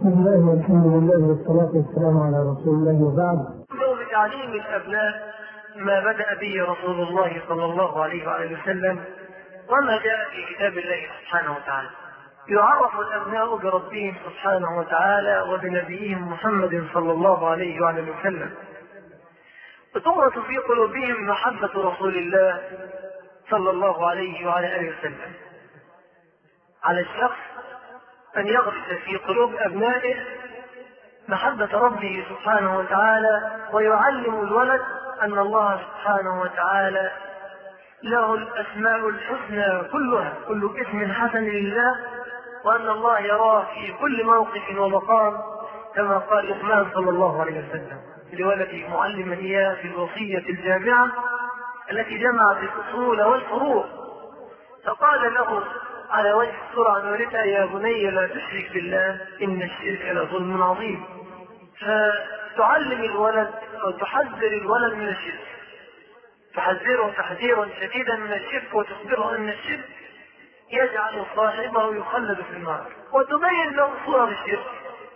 بسم الله والحمد لله والصلاة والسلام على رسول الله وبعد. بتعليم الأبناء ما بدأ به رسول الله صلى الله عليه وآله وسلم وما جاء في كتاب الله سبحانه وتعالى. يعرف الأبناء بربهم سبحانه وتعالى وبنبيهم محمد صلى الله عليه وآله وسلم، وتورث في قلوبهم محبة رسول الله صلى الله عليه وعلى آله وسلم. على الشخص أن يغرس في قلوب أبنائه محبة ربه سبحانه وتعالى، ويعلم الولد أن الله سبحانه وتعالى له الأسماء الحسنى كلها، كل اسم حسن لله، وأن الله يراه في كل موقف ومقام، كما قال لقمان صلى الله عليه وسلم لولده معلما إياه في الوصية الجامعة التي جمعت الأصول والفروع، فقال له على وجه السرعة ولدها: يا بني لا تشرك بالله إن الشرك لظلم عظيم. فتعلم الولد أو تحذر الولد من الشرك، تحذره تحذيرا شديدا من الشرك، وتخبره أن الشرك يجعل صاحبه يخلد في النار، وتبين له صور الشرك.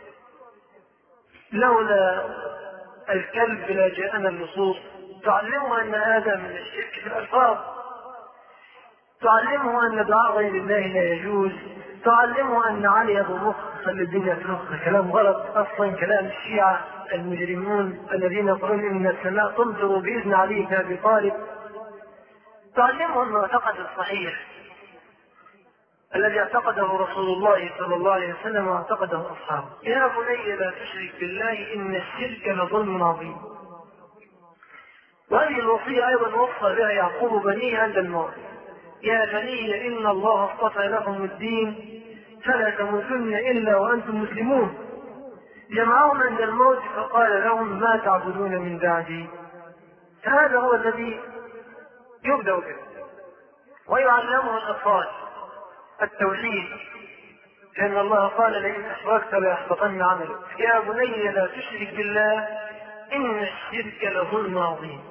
لولا الكلب لا جاءنا النصوص. تعلمه أن هذا من الشرك في الألفاظ، تعلمه أن دعاء غير الله لا يجوز، تعلمه أن علي أبو مخ خلي الدنيا في نص كلام غلط أصلا، كلام الشيعة المجرمون الذين يقولون إن السماء تمطر بإذن علي بن أبي طالب. تعلمه المعتقد الصحيح الذي اعتقده رسول الله صلى الله عليه وسلم واعتقده أصحابه: يا بني لا تشرك بالله إن الشرك لظلم عظيم. وهذه الوصية أيضا وصى بها يعقوب بنيه عند الموت: يا بني إن الله اصطفى لكم الدين فلا تموتن إلا وأنتم مسلمون. جمعهم عند الموت فقال لهم: ما تعبدون من بعدي. فهذا هو الذي يبدأ به، ويعلمه الأطفال التوحيد، لأن الله قال: لئن أشركت ليحبطن عملك. يا بني لا تشرك بالله إن الشرك لظلم عظيم.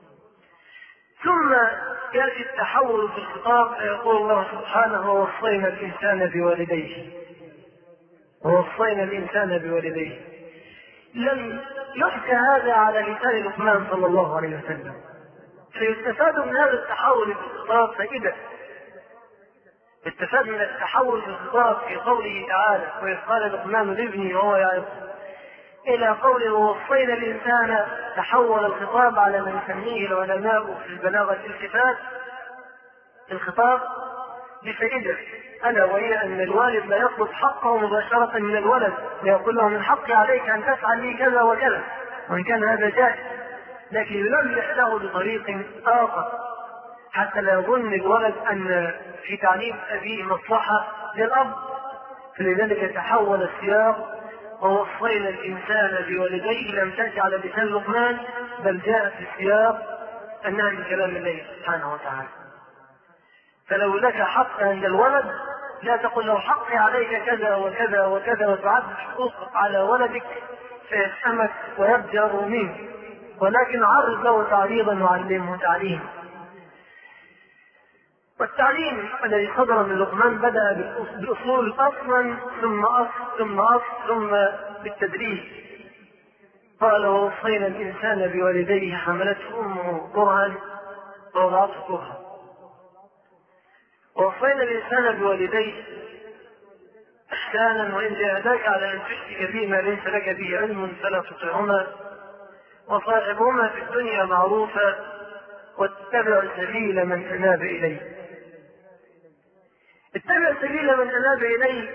ثم يأتي التحول في الخطاب، فيقول الله سبحانه: ووصينا الإنسان بوالديه. ووصينا الإنسان بوالديه. لم يحكى هذا على لسان لقمان صلى الله عليه وسلم، فيستفاد من هذا التحول في الخطاب فائدة. استفاد من التحول في الخطاب في قوله تعالى: وإذ قال لقمان لابنه وهو يعظه، إلى قوله: ووصينا الإنسان. تحول الخطاب على ما يسميه العلماء في البلاغة الالتفات الخطاب بفائدة، ألا وهي أن الوالد لا يطلب حقه مباشرة من الولد، ليقول له: من حقي عليك أن تفعل لي كذا وكذا، وإن كان هذا جائز، لكن يلمح له بطريق آخر حتى لا يظن الولد أن في تعليم أبيه مصلحة للأب. فلذلك تحول السياق: ووصينا الإنسان بوالديه، لم تأتي على لسان لقمان، بل جاء في السياق أنها من كلام الله سبحانه وتعالى. فلو لك حق عند الولد لا تقل له: حقي عليك كذا وكذا وكذا، وتعد حقوقك على ولدك فيفهمك ويبجر منك، ولكن عرض له تعريضا وعلمه تعليما. والتعليم الذي صدر من لقمان بدأ بالأصول أصلا ثم أصل ثم أصل ثم بالتدريج. قال: ووصينا الإنسان بوالديه حملته أمه كرها ووضعته كرها. ووصينا الإنسان بوالديه إحسانا، وإن جاهداك على أن تشرك به ما ليس لك به علم فلا تطعهما، وصاحبهما في الدنيا معروفا، واتبع سبيل من أناب إليه. اتبع سبيل من أناب إليه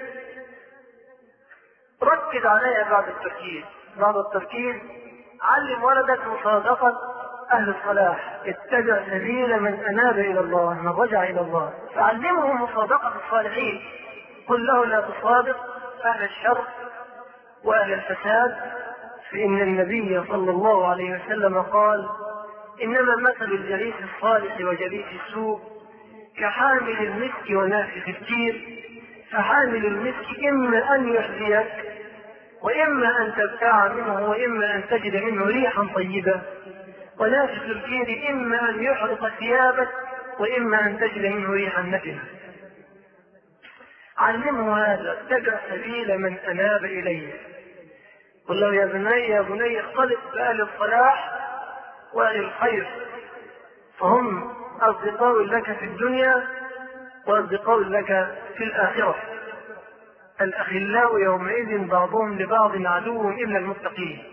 ركز عليها بعد التركيز. علم ولدك مصادقة أهل الصلاح، اتبع سبيل من أناب إلى الله، من رجع إلى الله، فعلمه مصادقة الصالحين. قل له: لا تصادق أهل الشر وأهل الفساد، فإن النبي صلى الله عليه وسلم قال: إنما مثل الجليس الصالح وجليس السوء كحامل المسك ونافخ الكير، فحامل المسك إما أن يحذيك وإما أن تبتاع منه وإما أن تجد منه ريحا طيبة، ونافخ الكير إما أن يحرق ثيابك وإما أن تجد منه ريحا نتنة. علمه هذا، اتبع سبيل من أناب إليه. قل له يا بني اختلط بأهل الصلاح وأهل الخير، فهم أصدقاء لك في الدنيا وأصدقاء لك في الآخرة. الأخلاء يومئذ بعضهم لبعض عدو إلا المتقين.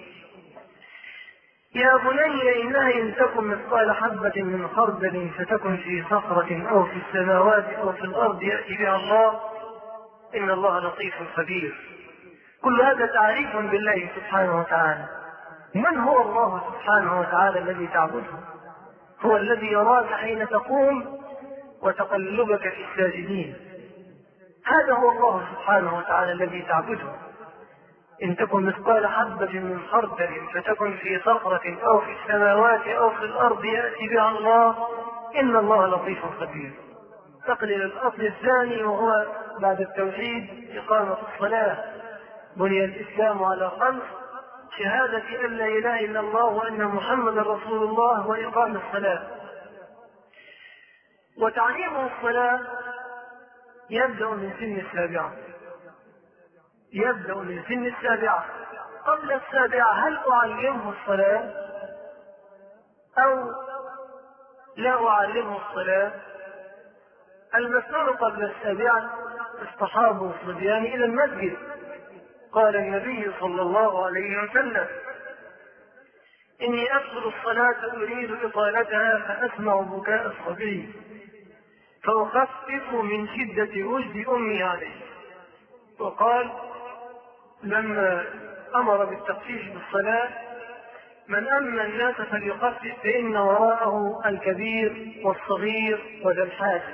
يا بني إنها إن تكن مثقال حبة من خردل فتكن في صخرة أو في السماوات أو في الأرض يأتي بها الله، إن الله لطيف خبير. كل هذا تعريف بالله سبحانه وتعالى. من هو الله سبحانه وتعالى الذي تعبده؟ هو الذي يراك حين تقوم وتقلبك في الساجدين. هذا هو الله سبحانه وتعالى الذي تعبده. إن تكن مثقال حبة من خردل فتكن في صخرة أو في السماوات أو في الأرض يأتي بها الله، إن الله لطيف خبير. تقلل الأصل الثاني وهو بعد التوحيد إقامة الصلاة. بني الإسلام على 5: شهادة أن لا إله إلا الله وأن محمدا رسول الله وإقام الصلاة. وتعليم الصلاة يبدأ من سن 7. يبدأ من سن 7. قبل 7 هل أعلمه الصلاة أو لا أعلمه الصلاة؟ المسؤول قبل 7 اصطحاب الصبيان إلى المسجد. قال النبي صلى الله عليه وسلم: إني أدخل الصلاة أريد إطالتها فأسمع بكاء الصبي فأخفف من شدة وجد أمي عليه. وقال لما أمر بالتخفيف بالصلاة: من أما الناس فليخفف فإن وراءه الكبير والصغير وذا الحاجة.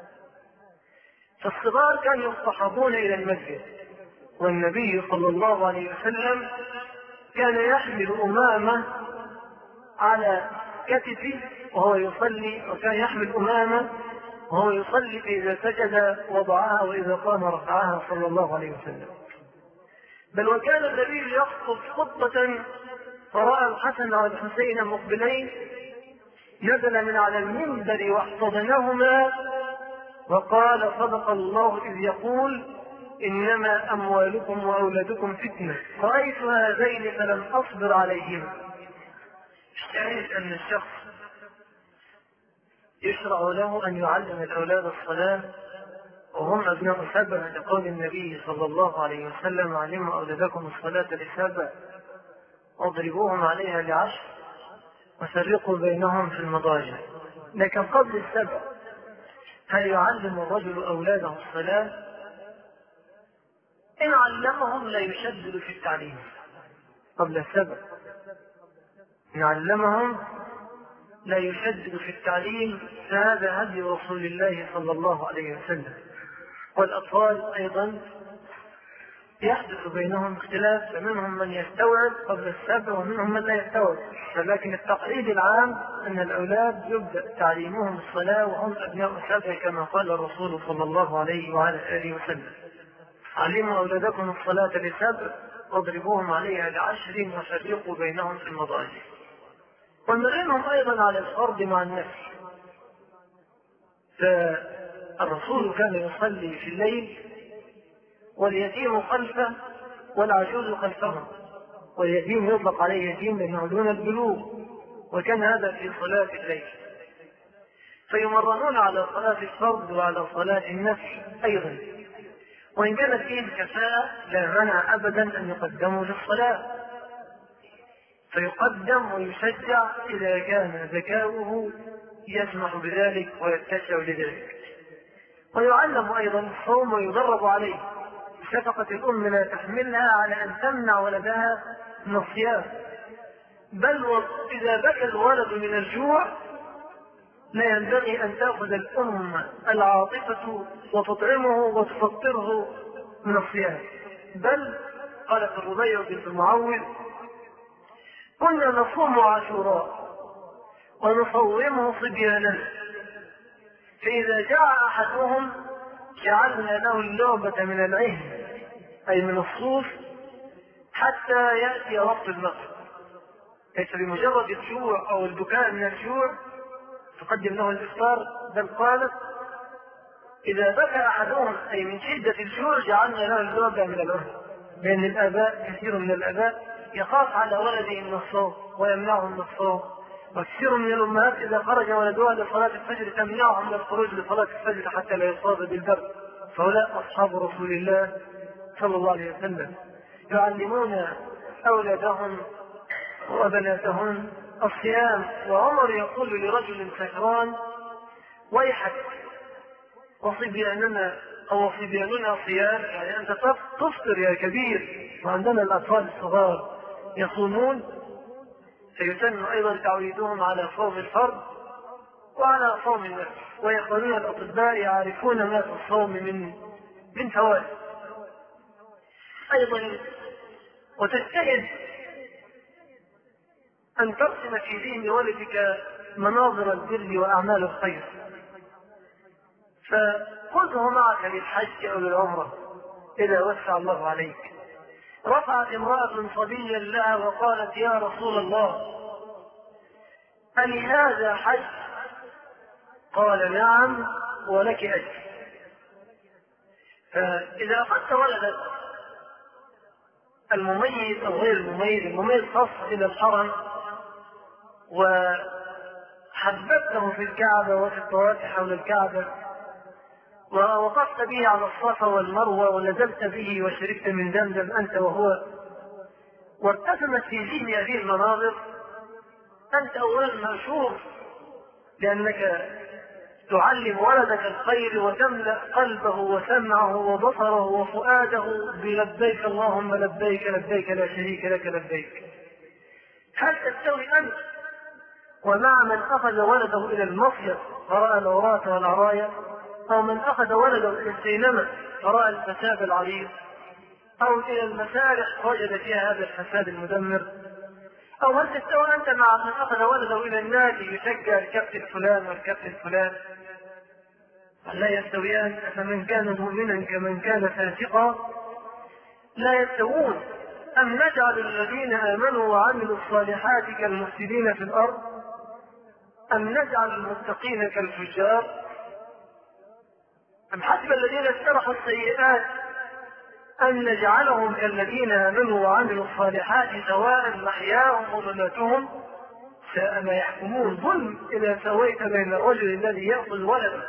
فالصغار كانوا يصطحبون إلى المسجد، والنبي صلى الله عليه وسلم كان يحمل أمامة على كتفه وهو يصلي، وكان يحمل أمامة وهو يصلي، فإذا سجد وضعها وإذا قام رفعها صلى الله عليه وسلم. بل وكان النبي يخطب خطبة فرأى الحسن والحسين مقبلين، نزل من على المنبر واحتضنهما وقال: صدق الله إذ يقول: إنما أموالكم وأولادكم فتنة، رأيت هذين فلم أصبر عليهما. اشتهيت أن الشخص يشرع له أن يعلم الأولاد الصلاة وهم أبناء 7، لقول النبي صلى الله عليه وسلم: علموا أولادكم الصلاة ل7 واضربوهم عليها ل10 وفرقوا بينهم في المضاجع. لكن قبل 7 هل يعلم الرجل أولاده الصلاة؟ إن علمهم لا يشدد في التعليم قبل 7. إن علمهم لا يشدد في التعليم، فهذا هدي رسول الله صلى الله عليه وسلم. والأطفال أيضا يحدث بينهم اختلاف، فمنهم من يستوعب قبل 7 ومنهم من لا يستوعب. ولكن التقعيد العام أن الأولاد يبدأ تعليمهم الصلاة وهم أبناء 7 كما قال الرسول صلى الله عليه وعلى آله وسلم: علموا أولادكم الصلاة ل7 واضربوهم عليها ل10 وفرقوا بينهم في المضاجع. ونرينهم أيضا على الفرض مع النفس. فالرسول كان يصلي في الليل واليتيم خلفه والعجوز خلفه، واليتيم يطلق عليه يتيم لأنه دون البلوغ، وكان هذا في صلاة الليل. فيمرنون على صلاة الفرض وعلى صلاة النفل أيضا، وإن كانت فيه الكفاءة لا مانع أبدا أن يقدموا للصلاة، فيقدم ويشجع إذا كان ذكاؤه يسمح بذلك ويتسع لذلك. ويعلم أيضا الصوم ويدرب عليه. شفقة الأم لا تحملها على أن تمنع ولدها من الصيام، بل إذا بكى الولد من الجوع لا ينبغي أن تأخذ الأم العاطفة وتطعمه وتفطره من الصيام. بل قالت الربيع بنت المعوذ: كنا نصوم عاشوراء ونصومه صبيانا، فإذا جاء أحدهم جعلنا له اللعبة من العهن أي من الصوف حتى يأتي وقت المغرب. ليس بمجرد الجوع أو البكاء من الجوع تقدم له الإفطار، بل قالت: إذا بكى أحدهم أي من شدة الجوع جعلنا له الزوجة من الأهل، لأن الآباء كثير من الآباء يخاف على ولده من الصوم ويمنعه من الصوم، وكثير من الأمهات إذا خرج ولدها لصلاة الفجر تمنعه من الخروج لصلاة الفجر حتى لا يصاب بالبرد. فهؤلاء أصحاب رسول الله صلى الله عليه وسلم يعلمون أولادهم وبناتهم الصيام. وعمر يقول لرجل سكران: ويحك، وصبياننا أو صبياننا صيام، يعني أنت تفطر يا كبير وعندنا الأطفال الصغار يصومون، فيسن أيضا تعويدهم على صوم الفرض وعلى صوم النفس. ويقولون الأطباء يعرفون ما في الصوم من فوائد. أيضا وتجتهد أن ترسم في ذهن ولدك مناظر البر وأعمال الخير، فخذه معك للحج أو للعمرة إذا وسع الله عليك. رفعت امرأة صبيا لها وقالت: يا رسول الله، ألهذا حج؟ قال: نعم ولك أجر. فإذا أخذت ولدك المميز أو غير المميز، المميز خاص إلى الحرم، وحببته في الكعبة وفي الطواف حول الكعبة، ووقفت به على الصفا والمروة ونزلت به وشربت من زمزم أنت وهو، وارتسمت في ذهن هذه المناظر، أنت أولا مأشور لأنك تعلم ولدك الخير وتملأ قلبه وسمعه وبصره وفؤاده بلبيك اللهم لبيك لبيك لا شريك لك لبيك. هل تستوي أنت ومع من أخذ ولده إلى المصيف فرأى العراة والعرايا، أو من أخذ ولده إلى السينما فرأى الفساد العريض، أو إلى المسارح وجد فيها هذا الفساد المدمر؟ أو هل تستوى أنت مع من أخذ ولده إلى النادي يشجع الكابتن فلان والكابتن فلان؟ لا يستويان. فمن كان مؤمنا كمن كان فاسقا لا يستوون. أم نجعل الذين آمنوا وعملوا الصالحات كالمفسدين في الأرض، أم نجعل المتقين كالفجار، أم حسب الذين اجترحوا السيئات أن نجعلهم كالذين آمنوا وعملوا الصالحات سواء محياهم ومماتهم ساء ما يحكمون. ظلم إذا سويت بين الرجل الذي يأخذ ولده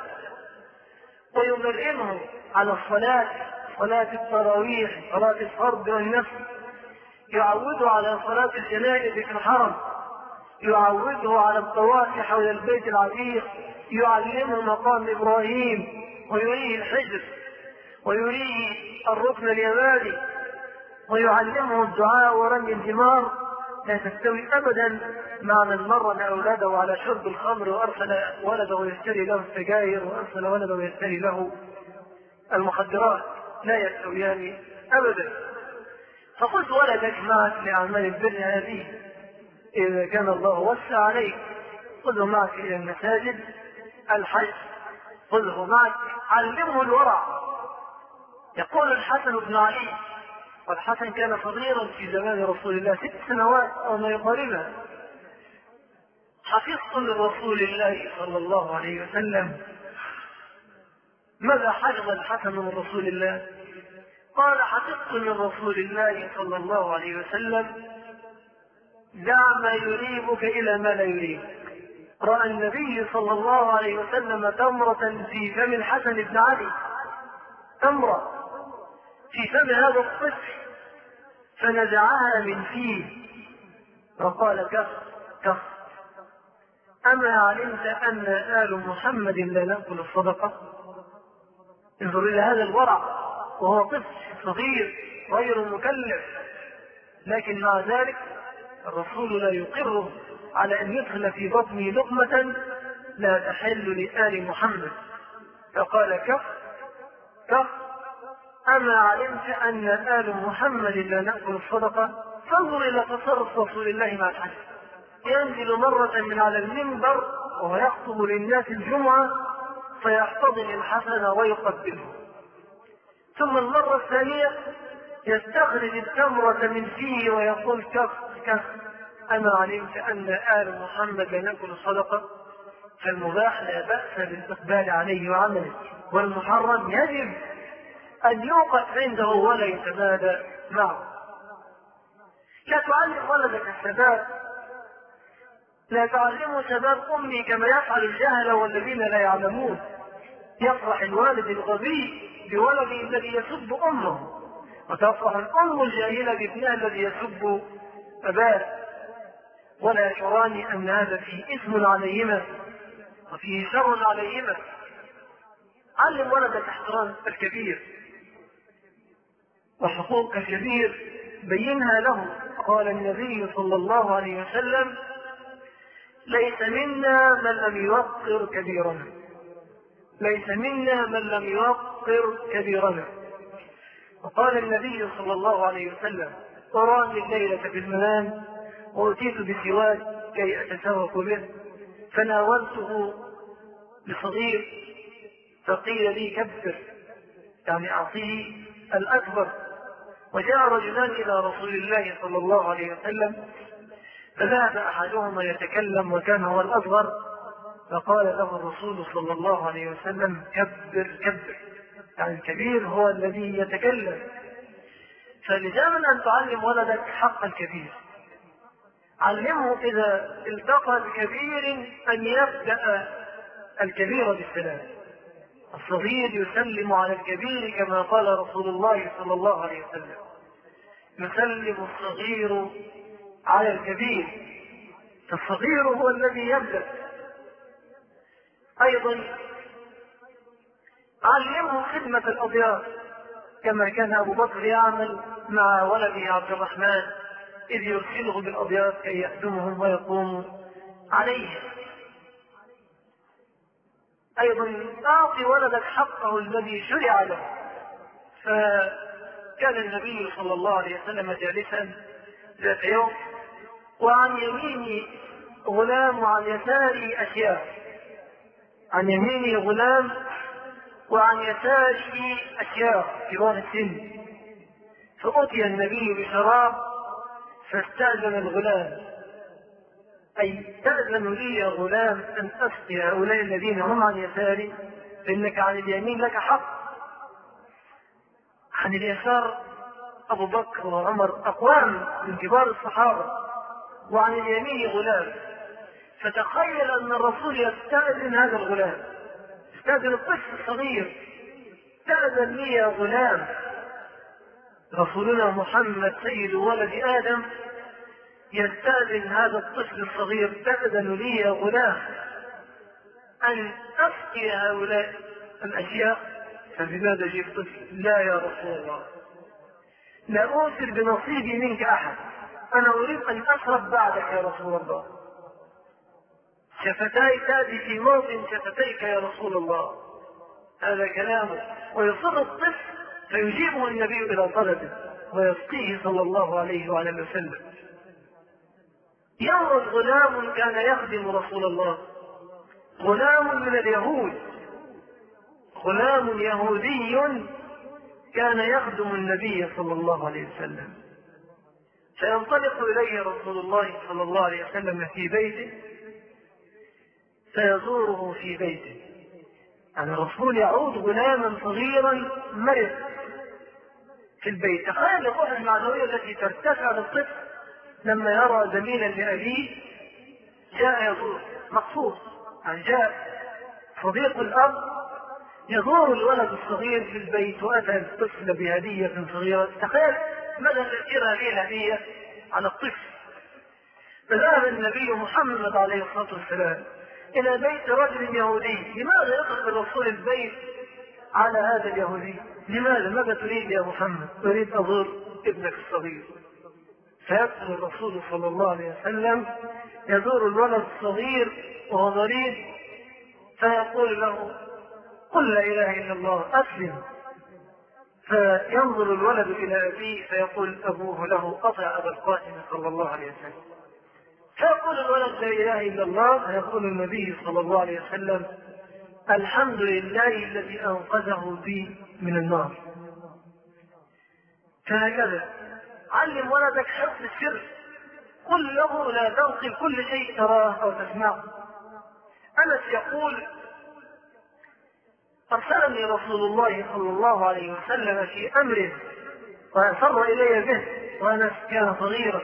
ويمرنه على الصلاة، صلاة التراويح، صلاة الفرض والنفل، يعوده على صلاة الجنائز في الحرم، يعوده على الطواف حول البيت العتيق، يعلمه مقام إبراهيم ويريه الحجر ويريه الركن اليماني ويعلمه الدعاء ورمي الجمار، لا تستوي أبدا مع من مرن أولاده على شرب الخمر وأرسل ولده يشتري له السجاير وأرسل ولده يشتري له المخدرات. لا يستويان أبدا. فخذ ولدك معك لأعمال البر هذه إذا كان الله وسع عليك. خذه معك إلى المساجد، الحج، خذه معك، علمه الورع. يقول الحسن بن علي، والحسن كان صغيرا في زمان رسول الله 6 سنوات أو ما يقاربها: حفظت من رسول الله صلى الله عليه وسلم. ماذا حفظ الحسن من رسول الله؟ قال: حفظت من رسول الله صلى الله عليه وسلم: دع ما يريبك إلى ما لا يريبك. رأى النبي صلى الله عليه وسلم تمرة في فم الحسن بن علي، تمرة في فم هذا الطفل، فنزعها من فيه وقال: كف كف، أما علمت أن آل محمد لا نأكل الصدقة؟ انظر إلى هذا الورع وهو طفل صغير غير مكلف، لكن مع ذلك الرسول لا يقر على أن يدخل في بطنه لقمة لا تحل لآل محمد، فقال: كف كف، أما علمت أن آل محمد لا نأكل الصدقة؟ فانظر إلى تصرف رسول الله مع الحسن، ينزل مرة من على المنبر وهو يخطب للناس الجمعة فيحتضن الحسن ويقبله، ثم المرة الثانية يستخرج التمرة من فيه ويقول: كف كف، أما علمت أن آل محمد لا نأكل الصدقة؟ فالمباح لا بأس بالإقبال عليه وعمله. والمحرم يجب أن يوقف عنده ولا يتمادى معه. لا تعلم ولدك الثبات، لا تعلمه ثبات أمي كما يفعل الجهل والذين لا يعلمون. يفرح الوالد الغبي بولده الذي يسب أمه، وتفرح الأم الجاهلة بابنها الذي يسب أباه، ولا يشعران أن هذا فيه إثم عليهما وفيه شر عليهما. علم ولدك احترام الكبير وحقوق الكبير، بينها له. قال النبي صلى الله عليه وسلم: ليس منا من لم يوقر كبيرنا، ليس منا من لم يوقر كبيرنا. وقال النبي صلى الله عليه وسلم: أراني الليلة في المنام وأتيت بسواك كي أتسوق به، فناولته لصغير فقيل لي كبر، يعني أعطيه الأكبر. وجاء رجلان إلى رسول الله صلى الله عليه وسلم، فذهب أحدهما يتكلم وكان هو الأصغر، فقال له الرسول صلى الله عليه وسلم: كبر كبر، يعني الكبير هو الذي يتكلم. فلزاما أن تعلم ولدك حق الكبير. علمه إذا التقى بكبير أن يبدأ الكبير بالسلام. الصغير يسلم على الكبير كما قال رسول الله صلى الله عليه وسلم: يسلم الصغير على الكبير، فالصغير هو الذي يبدأ. أيضا علمه خدمة الأضياف كما كان أبو بكر يعمل مع ولده عبد الرحمن إذ يرسله بالأضياف كي يخدمهم ويقوموا عليهم. أيضا أعطي ولدك حقه الذي شرع له. فكان النبي صلى الله عليه وسلم جالسا ذات يوم، وعن يميني غلام وعن يساري أشياخ، عن يميني غلام وعن يساري أشياخ كبار السن. فأتي النبي بشراب فاستأذن الغلام، أي تأذن لي يا غلام أن أسقي هؤلاء الذين هم عن يساري، فإنك عن اليمين لك حق. عن اليسار أبو بكر وعمر أقوام من كبار الصحابة، وعن اليمين غلام. فتخيل أن الرسول يستأذن هذا الغلام، يستأذن الطفل الصغير: تأذن لي يا غلام. رسولنا محمد سيد ولد آدم يستأذن هذا الطفل الصغير: تأذن لي يا غلام أن أسقي هؤلاء الأشياء. فلماذا جئت طفل؟ لا يا رسول الله، لا أوثر بنصيبي منك أحد، أنا أريد أن أشرب بعدك يا رسول الله. شفتاي تأتي في موطن شفتيك يا رسول الله. هذا كلامه. ويصر الطفل فيجيبه النبي إلى طلبه ويسقيه صلى الله عليه وعلى وسلم. يوم غلام كان يخدم رسول الله، غلام من اليهود، غلام يهودي كان يخدم النبي صلى الله عليه وسلم. فينطلق إليه رسول الله صلى الله عليه وسلم في بيته فيزوره في بيته. يعني الرسول يعود غلاما صغيرا مرض في البيت. تخيل الروح المعنوية التي ترتفع للطفل لما يرى زميلا لأبيه جاء يزور مخصوص، يعني جاء صديق الأب يزور الولد الصغير في البيت وأتى الطفل بهدية صغيرة. تخيل ماذا تأثير هذه الهدية على الطفل. فذهب النبي محمد عليه الصلاة والسلام إلى بيت رجل يهودي. لماذا يدخل الرسول البيت على هذا اليهودي؟ لماذا؟ ماذا تريد يا محمد؟ أريد أزور ابنك الصغير. فيدخل الرسول صلى الله عليه وسلم يزور الولد الصغير وهو مريض، فيقول له: قل لا إله إلا الله، أسلم. فينظر الولد إلى أبيه فيقول أبوه له: أطع أبا القاسم صلى الله عليه وسلم. فيقول الولد: لا إله إلا الله. فيقول النبي صلى الله عليه وسلم: الحمد لله الذي أنقذه بي من النار. فهكذا علم ولدك حفظ السر. قل له لا تنقل كل شيء تراه أو تسمعه. أنس يقول: أرسلني رسول الله صلى الله عليه وسلم في أمر وأسر إلي به وأنا كان صغيرا،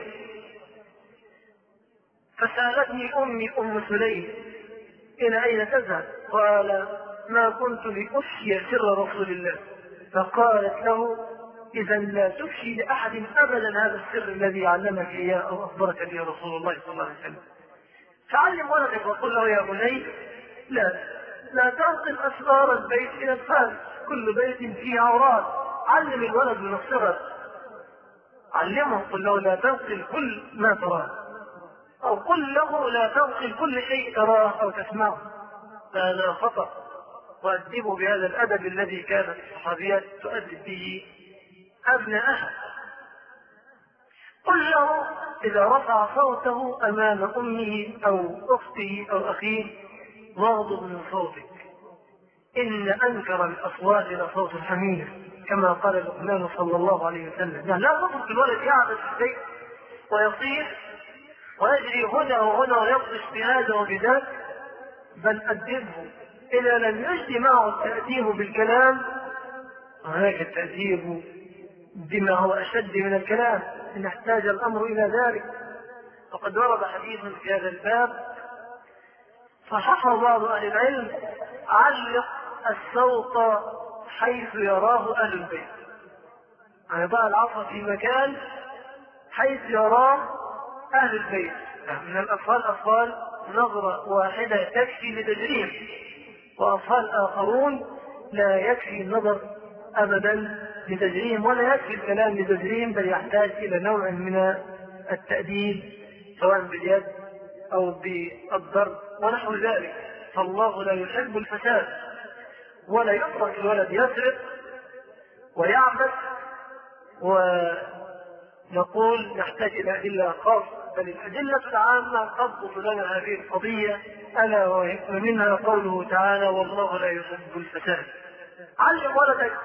فسألتني أمي أم سليم إلى أين تذهب؟ قال ما كنت لأفشي سر رسول الله. فقالت له إذا لا تفشي لأحد أبدا هذا السر الذي علمك إياه أو أخبرك به رسول الله صلى الله عليه وسلم. فعلم ولدك وقل له يا بني لا تنقل أسرار البيت إلى الخارج، كل بيت فيه عورات. علم الولد من الصغر، علمه، قل له لا تنقل كل ما تراه، أو قل له لا تنقل كل شيء تراه أو تسمعه، فهذا خطأ. وأدبه بهذا الأدب الذي كانت الصحابيات تؤدب به أبناءها. قل له إذا رفع صوته أمام أمه أو أخته أو أخيه واغضب من صوتك، إن أنكر الأصوات لصوت الحمير، كما قال لقمان صلى الله عليه وسلم. يعني لا تترك الولد يعبث في البيت ويصيح ويجري هنا وهنا ويبطش بهذا وبذاك، بل أدبه. إذا لم يجد معه التأديب بالكلام، هناك التأديب بما هو أشد من الكلام إن احتاج الأمر إلى ذلك. وقد ورد حديث في هذا الباب صححه بعض أهل العلم: علق الصوت حيث يراه أهل البيت، يعني ضع العصا في مكان حيث يراه أهل البيت. من الأطفال نظرة واحدة تكفي لتجريم، وأطفال آخرون لا يكفي النظر أبدا لتجريم، ولا يكفي الكلام لتجريم، بل يحتاج إلى نوع من التأديب سواء باليد أو بالضرب ونحو ذلك. فالله لا يحب الفساد، ولا يترك الولد يسرق ويعبث ونقول نحتاج إلى أدلة خاصة، بل الأدلة العامة تضبط لنا هذه القضية، ألا ومنها قوله تعالى: والله لا يحب الفساد. علم ولدك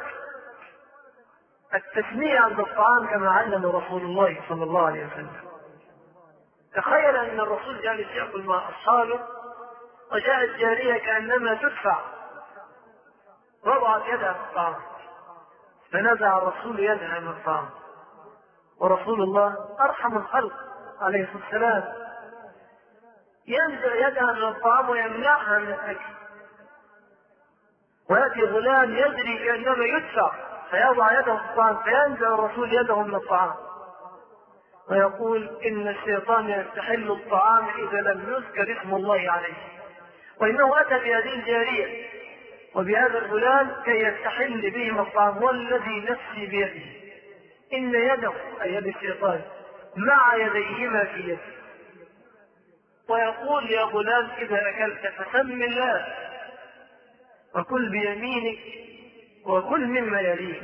التسمية عند الطعام كما علم رسول الله صلى الله عليه وسلم. تخيل أن الرسول جالس يأكل مع أصحابه وجاءت جارية كأنما تدفع، وضعت يدها في الطعام، فنزع الرسول يدها من الطعام، ورسول الله أرحم الخلق عليه الصلاة والسلام ينزع يدها من الطعام ويمنعها من الأكل، ويأتي غلام يجري كأنما يدفع فيضع يده في الطعام، فينزع الرسول يده من الطعام ويقول إن الشيطان يستحل الطعام إذا لم يذكر اسم الله عليه. وإنه أتى بهذه الجارية وبهذا الغلام كي يستحل بهم الطعام، والذي نفسي بيده إن يده أي يد الشيطان مع يديهما في يده، ويقول يا غلام إذا أكلت فسم الله وكل بيمينك وكل مما يليك،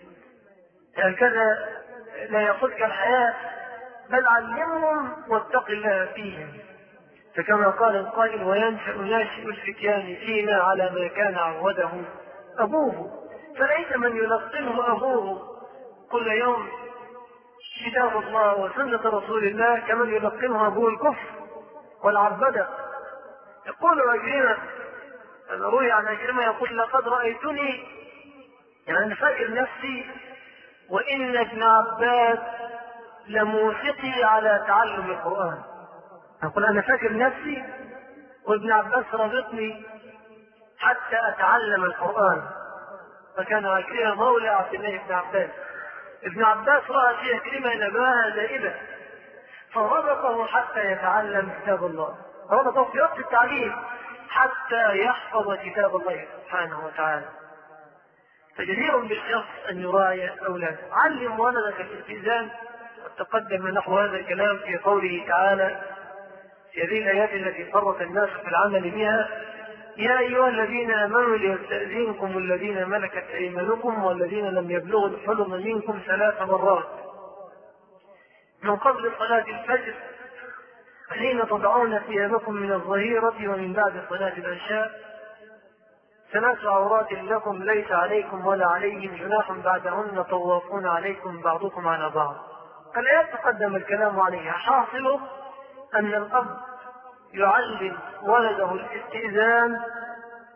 هكذا لا يأخذك الحياة، بل علمهم واتق الله فيهم. فكما قال القائل: وينشأ ناشئ الفتيان فينا على ما كان عوده أبوه. فليس من يلقنه أبوه كل يوم كتاب الله وسنة رسول الله كمن يلقنه أبوه الكفر والعبدة. يقول عكرمة، روي عن عكرمة يقول: لقد رأيتني، يعني فاكر نفسي وإن ابن عباس لموثقي على تعلم القرآن. أقول أنا فاكر نفسي وابن عباس رابطني حتى أتعلم القرآن. فكان عكرمة مولى عبد الله بن عباس. ابن عباس رأى في عكرمة نباهة دائبة فربطه حتى يتعلم كتاب الله، ربطه في وقت التعليم حتى يحفظ كتاب الله سبحانه وتعالى. فجدير بالشخص أن يراعي أولاده. علم ولدك الاستئذان، وتقدم نحو هذا الكلام في قوله تعالى في هذه الآيات التي فرط الناس في العمل بها: يا أيها الذين آمنوا ليستأذنكم الذين ملكت أيمانكم والذين لم يبلغوا الحلم منكم 3 مرات من قبل صلاة الفجر حين تضعون ثيابكم من الظهيرة ومن بعد صلاة العشاء، 3 عورات لكم ليس عليكم ولا عليهم جناح بعدهن طوافون عليكم بعضكم على بعض. الآيات تقدم الكلام عليها. حاصله أن الأب يعلم ولده الاستئذان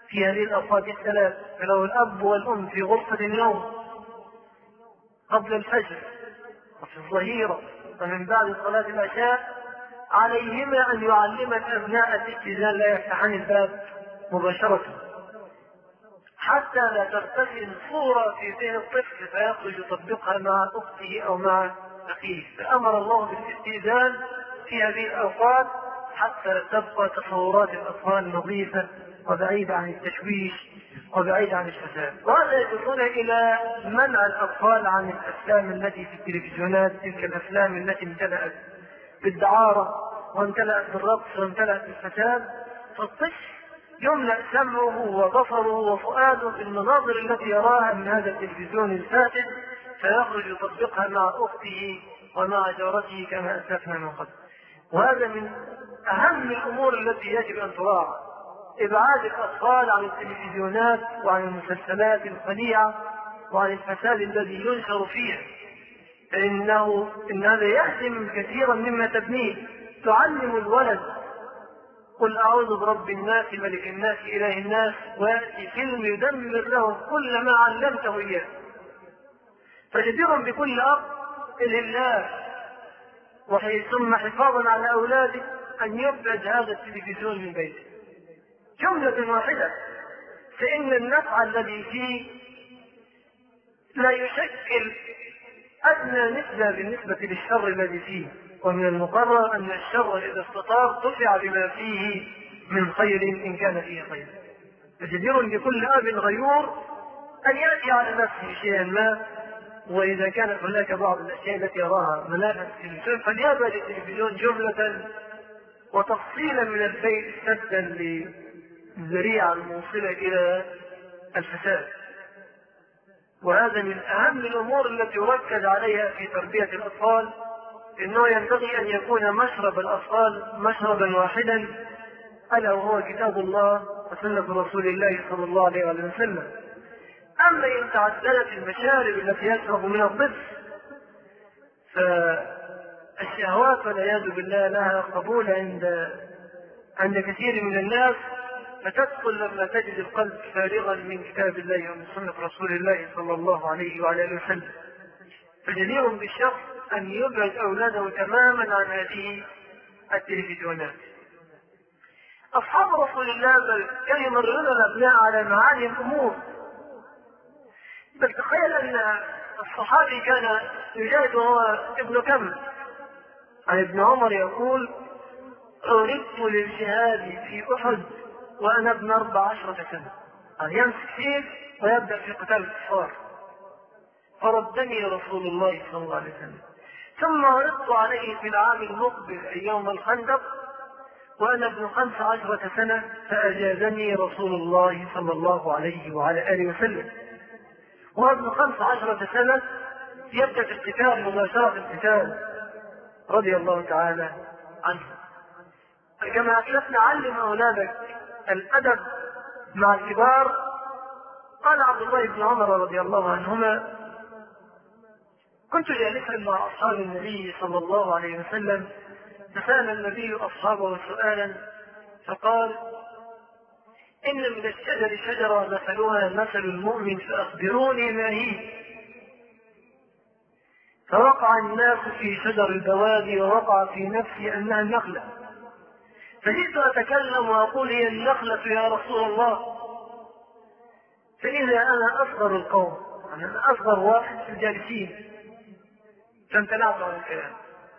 في هذه الأوقات الثلاث. فلو الأب والأم في غرفة النوم قبل الفجر وفي الظهيرة ومن بعد صلاة العشاء، عليهما أن يعلما الأبناء الاتزان، لا يفتحان الباب مباشرة حتى لا ترتسم صورة في ذهن الطفل فيخرج يطبقها مع أخته أو مع أخيه. فأمر الله بالاستئذان في هذه الأوقات حتى تبقى تصورات الأطفال نظيفة وبعيدة عن التشويش وبعيدة عن الفساد. وهذا يدلنا إلى منع الأطفال عن الأفلام التي في التلفزيونات، تلك الأفلام التي امتلأت بالدعارة وامتلأت بالرقص وامتلأت بالفساد. فالطفل يملأ سمعه وبصره وفؤاده بالمناظر التي يراها من هذا التلفزيون الفاسد، فيخرج يطبقها مع أخته ومع جارته كما أسلفنا من قبل. وهذا من أهم الأمور التي يجب أن تراعى، إبعاد الأطفال عن التلفزيونات وعن المسلسلات الخليعة وعن الفساد الذي ينشر فيها، إن هذا يهدم كثيرا مما تبنيه. تعلم الولد قل أعوذ برب الناس ملك الناس إله الناس، ويأتي فيلم يدمر له كل ما علمته إياه. فجدير بكل أب لله ثم حفاظا على أولاده أن يبعد هذا التلفزيون من بيته جملة واحدة، فإن النفع الذي فيه لا يشكل أدنى نسبة بالنسبة للشر الذي فيه. ومن المقرر أن الشر إذا استطار دفع بما فيه من خير إن كان فيه خير. فجدير بكل أب غيور أن يأتي على نفسه شيئا ما، وإذا كانت هناك بعض الأشياء التي يراها منافذ التلفزيون فليبعد التلفزيون جملة وتفصيلا من البيت سدا للذريعة الموصلة إلى الفساد. وهذا من أهم الأمور التي يركز عليها في تربية الأطفال، إنه ينبغي أن يكون مشرب الأطفال مشربا واحدا، ألا وهو كتاب الله وسنة رسول الله صلى الله عليه وسلم. أما إن تعددت المشارب التي يشرب منها الطفل فالشهوات والعياذ بالله لها قبول عند كثير من الناس، فتدخل لما تجد القلب فارغا من كتاب الله ومن سنة رسول الله صلى الله عليه وعلى آله وسلم. فجدير بالشخص أن يبعد أولاده تماما عن هذه التلفزيونات. أصحاب رسول الله بل كانوا يمرون الأبناء على معاني الأمور. بل تخيل أن الصحابي كان يجاهد وهو ابن كم، عن ابن عمر يقول: عرضت للجهاد في أحد وأنا ابن 14 سنة. يمسك فيه ويبدأ في قتال الكفار، فردني رسول الله صلى الله عليه وسلم. ثم عرضت عليه في العام المقبل أي يوم الخندق وأنا ابن 15 سنة، فأجازني رسول الله صلى الله عليه وعلى آله وسلم. وابن 15 سنة يبدأ في القتال مباشرة القتال رضي الله تعالى عنه. كما أسلفنا علم أولادك الأدب مع الكبار. قال عبد الله بن عمر رضي الله عنهما: كنت جالسا مع أصحاب النبي صلى الله عليه وسلم، فسأل النبي أصحابه سؤالا فقال: إن من الشجر شجرة مثلها مثل المؤمن فأخبروني ما هي. فوقع الناس في شجر البوادي ووقع في نفسي أنها النخلة، فجئت أتكلم وأقول: هي النخلة يا رسول الله. فإذا أنا أصغر القوم، أنا أصغر واحد في الجالسين، فامتنعت عن الكلام.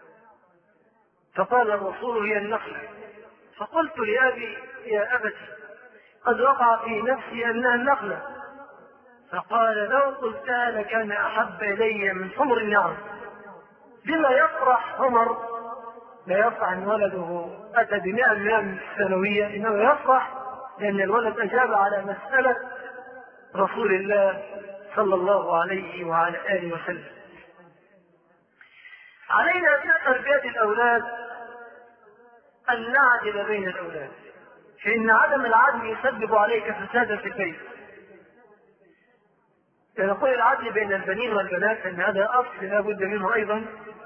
فقال الرسول: هي النخلة. فقلت لأبي: يا أبتي قد وقع في نفسي أنها النخلة. فقال: لو قلتها لكان أحب إلي من حمر النعم. بما يفرح عمر؟ لا يفرح أن ولده أتى ب100 من الثانوية، إنه يفرح لأن الولد أجاب على مسألة رسول الله صلى الله عليه وعلى آله وسلم. علينا في تربية الأولاد أن نعدل بين الأولاد، فإن عدم العدل يسبب عليك فسادا في البيت. نقول العدل بين البنين والبنات أن هذا أصل لا بد منه أيضا،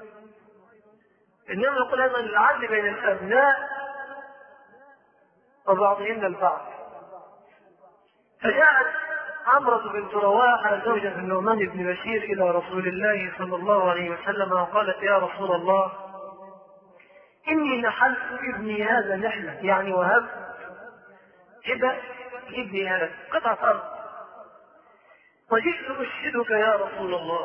إنما نقول أيضا العدل بين الأبناء وبعضهم البعض. فجاءت عمرة بنت رواحة زوجة النعمان بن بشير إلى رسول الله صلى الله عليه وسلم وقالت: يا رسول الله، إني نحلت ابني هذا نحلة، يعني وهبت هبة ابني هذا قطعة أرض، وجئت أشهدك يا رسول الله.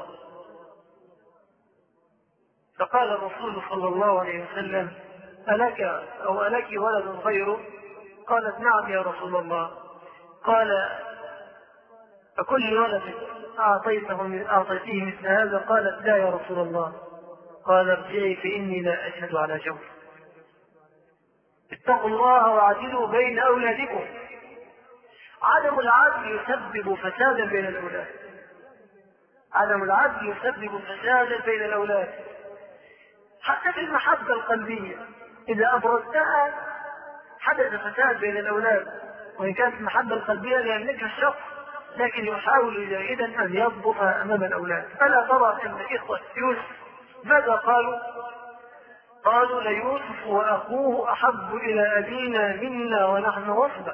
فقال الرسول صلى الله عليه وسلم: ألك ولد غيره؟ قالت: نعم يا رسول الله. قال: فكل ولد أعطيته مثل هذا؟ قالت: لا يا رسول الله. قال: ارجعي فإني لا أشهد على جور. اتقوا الله واعدلوا بين أولادكم. عدم العدل يسبب فسادا بين الأولاد. عدم العدل يسبب فسادا بين الأولاد، حتى في المحبة القلبية إذا أبرزتها حدث فساد بين الأولاد. وإن كانت المحبة القلبية لا يملكها الشخص، لكن يحاول جاهدا أن يضبطها أمام الأولاد. فلا ترى أن إخوة يوسف ماذا قالوا؟ قالوا: ليوسف وأخوه أحب إلى أبينا منا ونحن عصبة،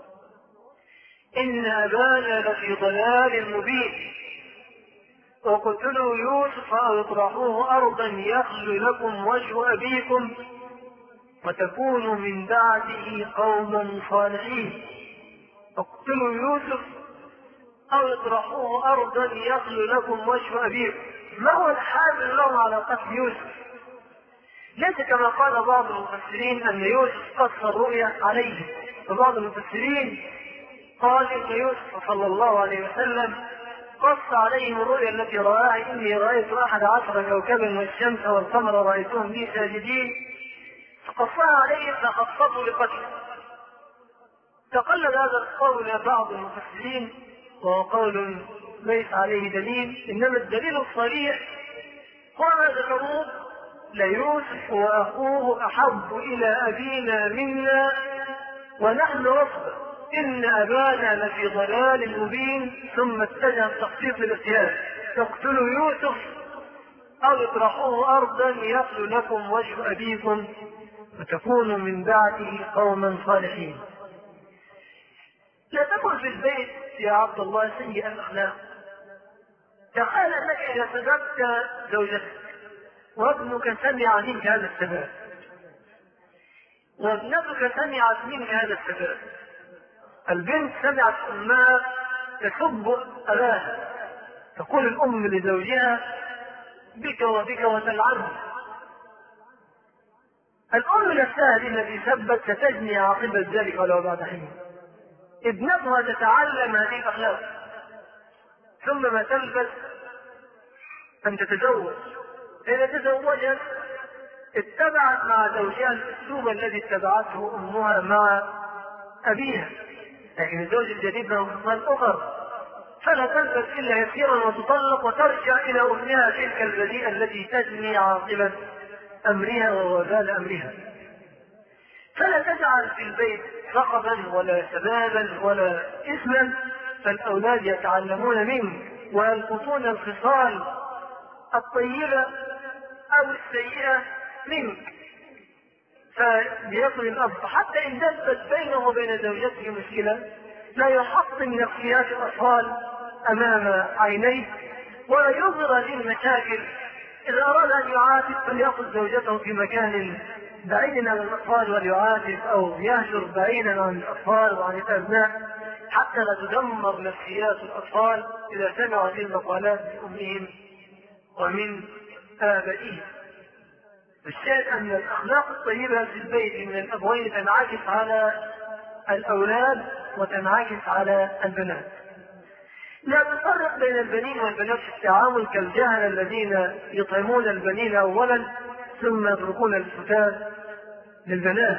إن أبانا لفي ضلال مبين، وقتلوا يوسف أو اطرحوه أرضا يخل لكم وجه أبيكم وتكونوا من بعده قوما صالحين. اقتلوا يوسف أو اطرحوه أرضا يخل لكم وجه أبيكم. ما هو الحامل لهم على قتل يوسف؟ ليس كما قال بعض المفسرين أن يوسف قص الرؤيا عليه، فبعض المفسرين قال إن يوسف صلى الله عليه وسلم قص عليهم الرؤيا التي رآها: إني رأيت 11 كوكبا والشمس والقمر رأيتهم لي ساجدين، فقصها عليهم فخططوا لقتله. تقلد هذا القول بعض المفسرين، وهو قول ليس عليه دليل، إنما الدليل الصريح هو ما ذكروه: ليوسف وأخوه أحب إلى أبينا منا ونحن عصبة، إن أبانا لفي ضلال مبين. ثم اتجه التخطيط للاغتيال: تقتلوا يوسف أو اطرحوه أرضا يخل لكم وجه أبيكم وتكونوا من بعده قوما صالحين. لا تكن في البيت يا عبد الله سيء الأخلاق. تخيل أنك إذا سببت زوجتك وابنك سمع منك هذا السبب، وابنتك سمعت منك هذا السبب. البنت سمعت أمها تسب أباها، تقول الأم لزوجها: بك وبك وتلعنه. الأم نفسها التي سبت ستجني عاقبة ذلك ولو بعد حين. ابنتها تتعلم هذه الأخلاق، ثم ما تلبس أن تتزوج. إذا تزوجت اتبعت مع زوجها الأسلوب الذي اتبعته أمها مع أبيها، لكن الزوج الجديد له خصال أخرى، فلا تلبس إلا يسيرا وتطلق وترجع إلى أمها تلك البذيئة التي تجني عاقبة أمرها ووبال أمرها. فلا تجعل في البيت رقبا ولا شبابا ولا إثما، فالأولاد يتعلمون منك ويلقطون الخصال الطيبة أو السيئة منك. فليكن الأب حتى إن دبت بينه وبين زوجته مشكلة لا يحطم نفسيات الأطفال أمام عينيه ولا يظهر هذه المشاكل. إذا أراد أن يعاتب فليأخذ زوجته في مكان بعيد عن الأطفال وليعاتب، أو يهجر بعيدا عن الأطفال وعن الأبناء، حتى لا تدمر نفسيات الأطفال إذا سمعوا هذه المقالات من أمهم ومن آبائهم. الشاهد أن الأخلاق الطيبة في البيت من الأبوين تنعكس على الأولاد وتنعكس على البنات. لا تفرق بين البنين والبنات في التعامل كالجهل الذين يطعمون البنين أولا ثم يتركون الفتاة للبنات.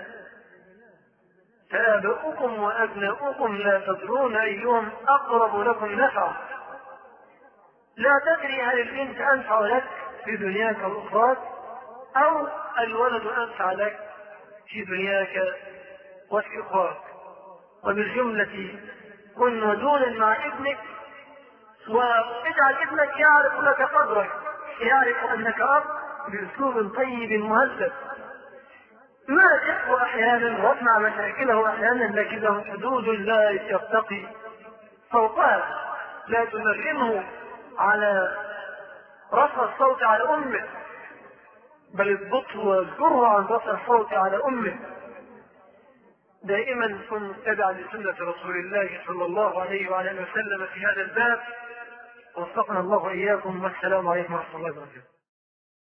فآباؤكم وأبناؤكم لا تدرون أيهم أقرب لكم نفعا. لا تدري هل البنت أنفع لك في دنياك وأخراك أو الولد أنفع لك في دنياك وفي أخراك. وبالجملة كن ودونا مع ابنك، واجعل ابنك يعرف لك قدرك، يعرف أنك أب بأسلوب طيب مهذب. ناجحه أحيانا واسمع مشاكله أحيانا، لكن له حدود لا يرتقي فوقها. لا تنغمه على رفع الصوت على أمه، بل اضبطه واذكره عن رفع الصوت على أمه. دائما كن متبعا لسنة رسول الله صلى الله عليه وعلى اله وسلم في هذا الباب. وفقنا الله وإياكم، والسلام عليكم ورحمة الله وبركاته.